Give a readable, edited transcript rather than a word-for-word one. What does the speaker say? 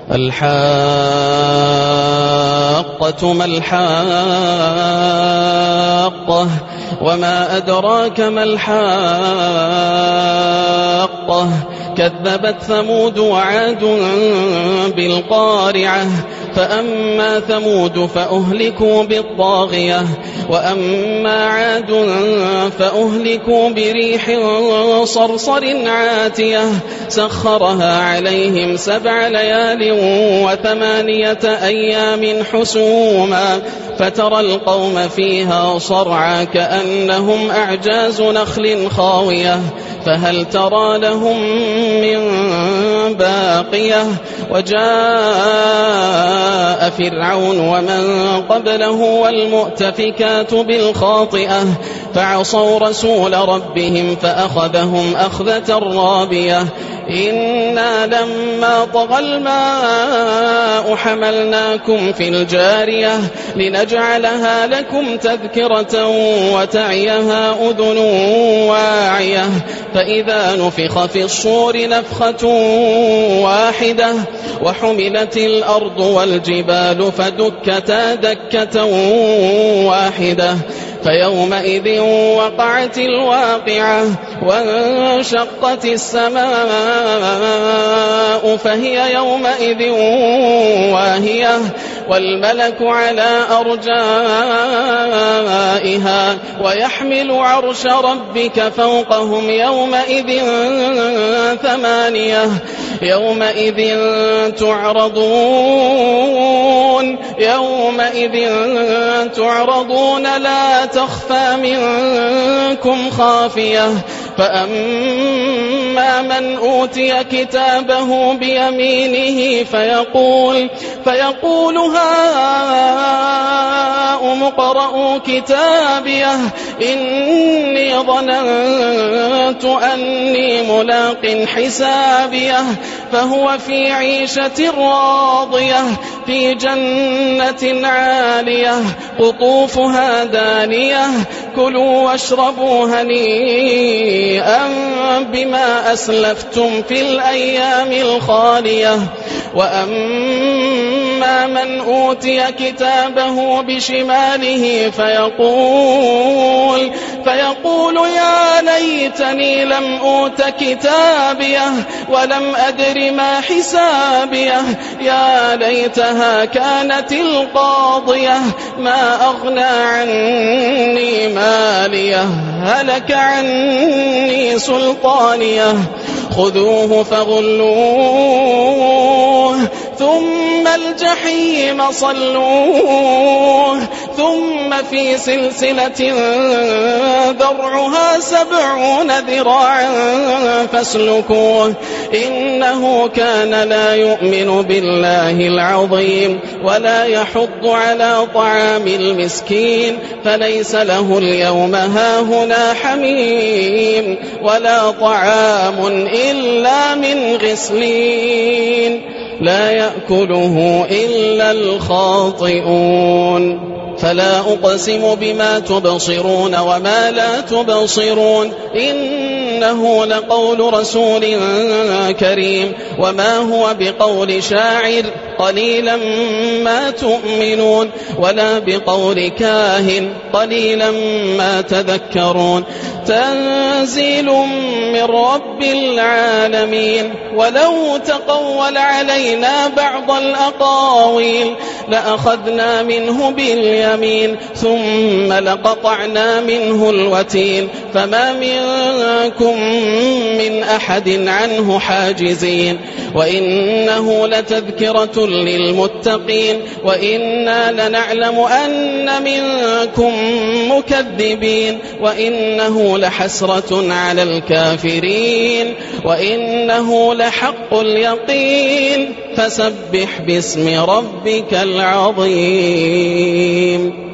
الحاقة ما الحاقة وما أدراك ما الحاقة كذبت ثمود وعاد بالقارعة فأما ثمود فأهلكوا بالطاغية وأما عاد فأهلكوا بريح صرصر عاتية سخرها عليهم 7 ليال و8 أيام حسوما فترى القوم فيها صرعى كأنهم أعجاز نخل خاوية فهل ترى لهم من باقية وجاء فرعون ومن قبله والمؤتفكات بالخاطئة فعصوا رسول ربهم فأخذهم أخذة رابية إنا لما طغى الماء حملناكم في الجارية لنجعلها لكم تذكرة وتعيها أذن واعية فإذا نفخ في الصور نفخة واحدة وحملت الأرض والجبال فدكتا دكة واحدة فيومئذ وقعت الواقعة وانشقت السماء فهي يومئذ واهية والملك على أرجائها ويحمل عرش ربك فوقهم يومئذ 8 يومئذ تعرضون لا تخفى منكم خافية فأما من أوتي كتابه بيمينه فيقول هاؤم اقرءوا كتابيه إني ظننت أني ملاق حسابيه فهو في عيشة راضية في جنة عالية قطوفها دانية كلوا واشربوا هنيئا بما أسلفتم في الأيام الخالية وأما من أوتي كتابه بشماله فيقول يا ليتني لم أوت كتابيه ولم أدر ما حسابيه يا ليتها كانت القاضية ما أغنى عني ماليه هلك عني سلطانيه خذوه فغلوه ثم الجحيم صلوه ثم في سلسلة ذرعها 70 ذراعا فاسلكوه إنه كان لا يؤمن بالله العظيم ولا يحض على طعام المسكين فليس له اليوم هاهنا حميم ولا طعام إلا من غسلين لا يأكله إلا الخاطئون فلا أقسم بما تبصرون وما لا تبصرون إنه لقول رسول كريم وما هو بقول شاعر قليلا ما تؤمنون ولا بقول كاهن قليلا ما تذكرون تنزيل من رب العالمين ولو تقول علينا بعض الأقاويل لأخذنا منه باليمين ثم لقطعنا منه الوتين فما منكم من أحد عنه حاجزين وإنه لتذكرة للمتقين وإنا لنعلم أن منكم مكذبين وإنه لحسرة على الكافرين وإنه لحق اليقين فسبح باسم ربك العظيم